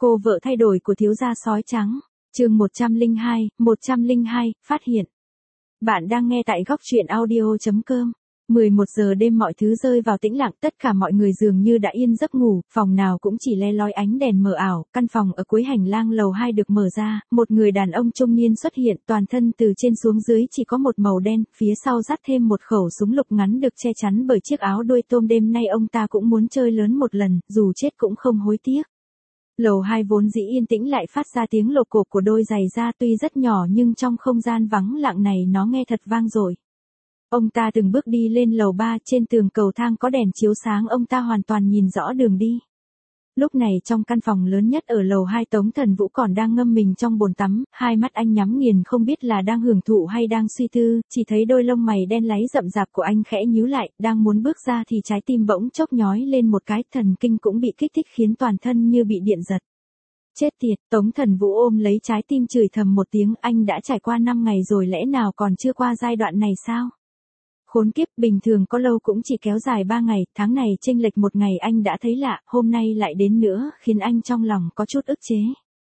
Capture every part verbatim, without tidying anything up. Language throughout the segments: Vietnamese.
Cô vợ thay đổi của thiếu gia sói trắng. Chương một trăm lẻ hai, một trăm lẻ hai, phát hiện. Bạn đang nghe tại góc truyện audio chấm com. mười một giờ đêm mọi thứ rơi vào tĩnh lặng, tất cả mọi người dường như đã yên giấc ngủ, phòng nào cũng chỉ le lói ánh đèn mờ ảo, căn phòng ở cuối hành lang lầu hai được mở ra, một người đàn ông trung niên xuất hiện, toàn thân từ trên xuống dưới chỉ có một màu đen, phía sau dắt thêm một khẩu súng lục ngắn được che chắn bởi chiếc áo đuôi tôm, đêm nay ông ta cũng muốn chơi lớn một lần, dù chết cũng không hối tiếc. Lầu hai vốn dĩ yên tĩnh lại phát ra tiếng lộp cộp của đôi giày da, tuy rất nhỏ nhưng trong không gian vắng lặng này nó nghe thật vang dội. Ông ta từng bước đi lên lầu ba, trên tường cầu thang có đèn chiếu sáng, ông ta hoàn toàn nhìn rõ đường đi. Lúc này trong căn phòng lớn nhất ở lầu hai, Tống Thần Vũ còn đang ngâm mình trong bồn tắm, hai mắt anh nhắm nghiền không biết là đang hưởng thụ hay đang suy tư, chỉ thấy đôi lông mày đen láy rậm rạp của anh khẽ nhíu lại, đang muốn bước ra thì trái tim bỗng chốc nhói lên một cái, thần kinh cũng bị kích thích khiến toàn thân như bị điện giật. Chết tiệt, Tống Thần Vũ ôm lấy trái tim chửi thầm một tiếng, anh đã trải qua năm ngày rồi lẽ nào còn chưa qua giai đoạn này sao? Khốn kiếp, bình thường có lâu cũng chỉ kéo dài ba ngày, tháng này chênh lệch một ngày anh đã thấy lạ, hôm nay lại đến nữa, khiến anh trong lòng có chút ức chế.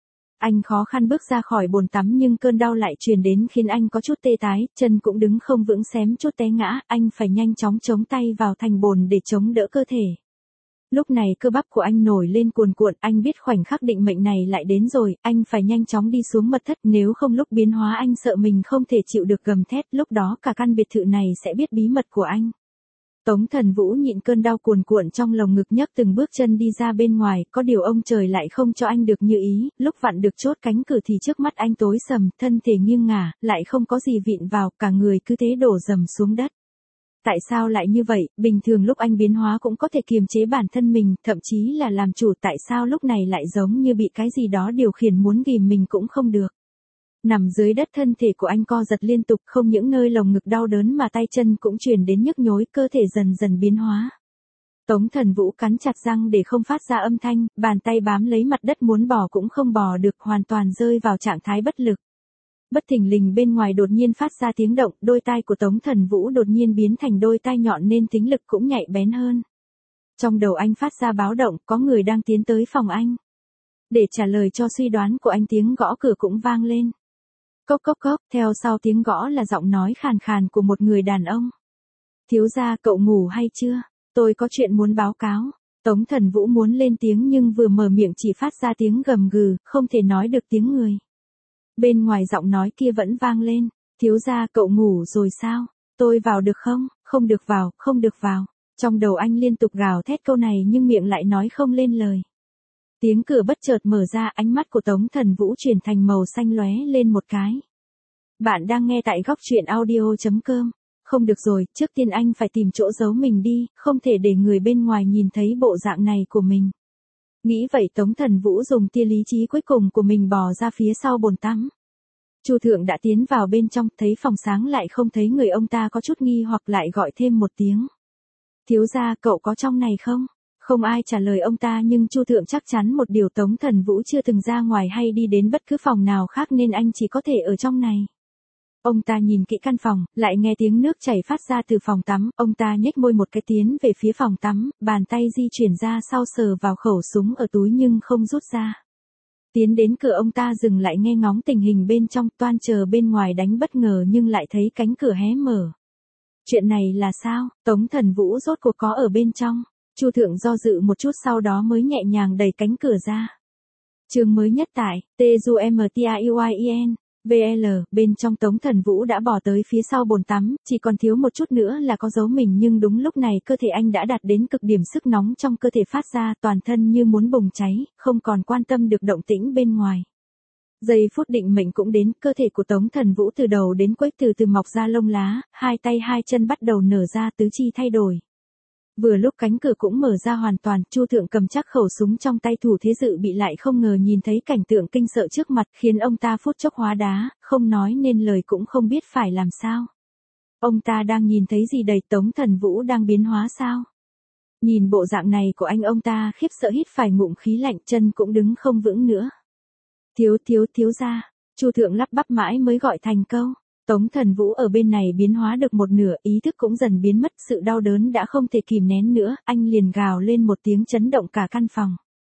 Anh khó khăn bước ra khỏi bồn tắm nhưng cơn đau lại truyền đến khiến anh có chút tê tái, chân cũng đứng không vững, xém chút té ngã, anh phải nhanh chóng chống tay vào thành bồn để chống đỡ cơ thể. Lúc này cơ bắp của anh nổi lên cuồn cuộn, anh biết khoảnh khắc định mệnh này lại đến rồi, anh phải nhanh chóng đi xuống mật thất, nếu không lúc biến hóa anh sợ mình không thể chịu được gầm thét, lúc đó cả căn biệt thự này sẽ biết bí mật của anh. Tống Thần Vũ nhịn cơn đau cuồn cuộn trong lồng ngực, nhấc từng bước chân đi ra bên ngoài, có điều ông trời lại không cho anh được như ý, lúc vặn được chốt cánh cửa thì trước mắt anh tối sầm, thân thể nghiêng ngả, lại không có gì vịn vào, cả người cứ thế đổ dầm xuống đất. Tại sao lại như vậy, bình thường lúc anh biến hóa cũng có thể kiềm chế bản thân mình, thậm chí là làm chủ, tại sao lúc này lại giống như bị cái gì đó điều khiển, muốn ghìm mình cũng không được. Nằm dưới đất, thân thể của anh co giật liên tục, không những nơi lồng ngực đau đớn mà tay chân cũng truyền đến nhức nhối, cơ thể dần dần biến hóa. Tống Thần Vũ cắn chặt răng để không phát ra âm thanh, bàn tay bám lấy mặt đất muốn bò cũng không bò được, hoàn toàn rơi vào trạng thái bất lực. Bất thình lình bên ngoài đột nhiên phát ra tiếng động, đôi tai của Tống Thần Vũ đột nhiên biến thành đôi tai nhọn nên tính lực cũng nhạy bén hơn. Trong đầu anh phát ra báo động, có người đang tiến tới phòng anh. Để trả lời cho suy đoán của anh, tiếng gõ cửa cũng vang lên. Cốc cốc cốc, theo sau tiếng gõ là giọng nói khàn khàn của một người đàn ông. Thiếu gia, cậu ngủ hay chưa? Tôi có chuyện muốn báo cáo. Tống Thần Vũ muốn lên tiếng nhưng vừa mở miệng chỉ phát ra tiếng gầm gừ, không thể nói được tiếng người. Bên ngoài giọng nói kia vẫn vang lên, thiếu gia, cậu ngủ rồi sao? Tôi vào được không? Không được vào, không được vào. Trong đầu anh liên tục gào thét câu này nhưng miệng lại nói không lên lời. Tiếng cửa bất chợt mở ra, ánh mắt của Tống Thần Vũ chuyển thành màu xanh lóe lên một cái. Bạn đang nghe tại góc truyện audio chấm com. Không được rồi, trước tiên anh phải tìm chỗ giấu mình đi, không thể để người bên ngoài nhìn thấy bộ dạng này của mình. Nghĩ vậy Tống Thần Vũ dùng tia lý trí cuối cùng của mình bò ra phía sau bồn tắm. Chu Thượng đã tiến vào bên trong, thấy phòng sáng lại không thấy người, ông ta có chút nghi hoặc lại gọi thêm một tiếng. Thiếu gia, cậu có trong này không? Không ai trả lời ông ta nhưng Chu Thượng chắc chắn một điều, Tống Thần Vũ chưa từng ra ngoài hay đi đến bất cứ phòng nào khác nên anh chỉ có thể ở trong này. Ông ta nhìn kỹ căn phòng, lại nghe tiếng nước chảy phát ra từ phòng tắm, ông ta nhếch môi một cái tiến về phía phòng tắm, bàn tay di chuyển ra sau sờ vào khẩu súng ở túi nhưng không rút ra. Tiến đến cửa, ông ta dừng lại nghe ngóng tình hình bên trong, toan chờ bên ngoài đánh bất ngờ nhưng lại thấy cánh cửa hé mở. Chuyện này là sao? Tống Thần Vũ rốt cuộc có ở bên trong? Chu Thượng do dự một chút sau đó mới nhẹ nhàng đẩy cánh cửa ra. Chương mới nhất tại T U M T A U I N V L, bên trong Tống Thần Vũ đã bỏ tới phía sau bồn tắm, chỉ còn thiếu một chút nữa là có giấu mình nhưng đúng lúc này cơ thể anh đã đạt đến cực điểm, sức nóng trong cơ thể phát ra, toàn thân như muốn bùng cháy, không còn quan tâm được động tĩnh bên ngoài. Giây phút định mệnh cũng đến, cơ thể của Tống Thần Vũ từ đầu đến cuối từ từ mọc ra lông lá, hai tay hai chân bắt đầu nở ra, tứ chi thay đổi. Vừa lúc cánh cửa cũng mở ra hoàn toàn, Chu Thượng cầm chắc khẩu súng trong tay, thủ thế dự bị, lại không ngờ nhìn thấy cảnh tượng kinh sợ trước mặt, khiến ông ta phút chốc hóa đá, không nói nên lời cũng không biết phải làm sao. Ông ta đang nhìn thấy gì đầy, Tống Thần Vũ đang biến hóa sao? Nhìn bộ dạng này của anh, ông ta khiếp sợ hít phải ngụm khí lạnh, chân cũng đứng không vững nữa. Thiếu thiếu thiếu gia, Chu Thượng lắp bắp mãi mới gọi thành câu. Tống Thần Vũ ở bên này biến hóa được một nửa, ý thức cũng dần biến mất, sự đau đớn đã không thể kìm nén nữa, anh liền gào lên một tiếng chấn động cả căn phòng.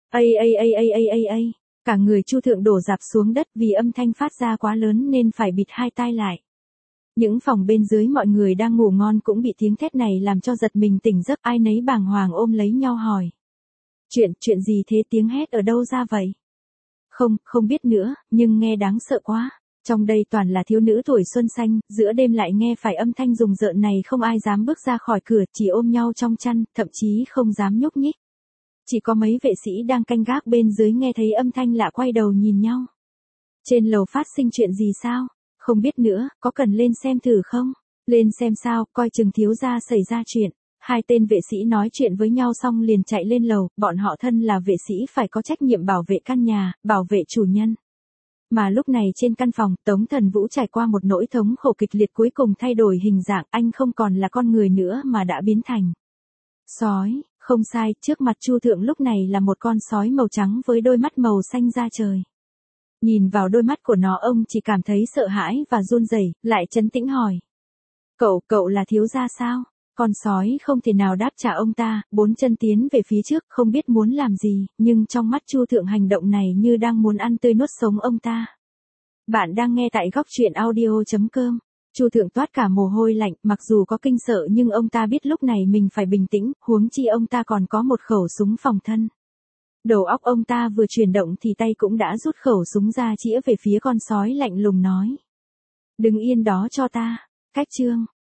Ây ây ây ây ây ây ây, cả người Chu Thượng đổ rạp xuống đất vì âm thanh phát ra quá lớn nên phải bịt hai tai lại. Những phòng bên dưới mọi người đang ngủ ngon cũng bị tiếng thét này làm cho giật mình tỉnh giấc, ai nấy bàng hoàng ôm lấy nhau hỏi. Chuyện, chuyện gì thế, tiếng hét ở đâu ra vậy? Không, không biết nữa, nhưng nghe đáng sợ quá. Trong đây toàn là thiếu nữ tuổi xuân xanh, giữa đêm lại nghe phải âm thanh rùng rợn này, không ai dám bước ra khỏi cửa, chỉ ôm nhau trong chăn, thậm chí không dám nhúc nhích. Chỉ có mấy vệ sĩ đang canh gác bên dưới nghe thấy âm thanh lạ quay đầu nhìn nhau. Trên lầu phát sinh chuyện gì sao? Không biết nữa, có cần lên xem thử không? Lên xem sao, coi chừng thiếu gia xảy ra chuyện. Hai tên vệ sĩ nói chuyện với nhau xong liền chạy lên lầu, bọn họ thân là vệ sĩ phải có trách nhiệm bảo vệ căn nhà, bảo vệ chủ nhân. Mà lúc này trên căn phòng, Tống Thần Vũ trải qua một nỗi thống khổ kịch liệt, cuối cùng thay đổi hình dạng, anh không còn là con người nữa mà đã biến thành sói. Không sai, trước mặt Chu Thượng lúc này là một con sói màu trắng với đôi mắt màu xanh da trời. Nhìn vào đôi mắt của nó, ông chỉ cảm thấy sợ hãi và run rẩy, lại trấn tĩnh hỏi. Cậu, cậu là thiếu gia sao? Con sói không thể nào đáp trả ông ta, bốn chân tiến về phía trước, không biết muốn làm gì, nhưng trong mắt Chu Thượng hành động này như đang muốn ăn tươi nuốt sống ông ta. Bạn đang nghe tại góc truyện audio chấm com. Chu Thượng toát cả mồ hôi lạnh, mặc dù có kinh sợ nhưng ông ta biết lúc này mình phải bình tĩnh, huống chi ông ta còn có một khẩu súng phòng thân. Đầu óc ông ta vừa chuyển động thì tay cũng đã rút khẩu súng ra chĩa về phía con sói, lạnh lùng nói. Đứng yên đó cho ta. Cách chương.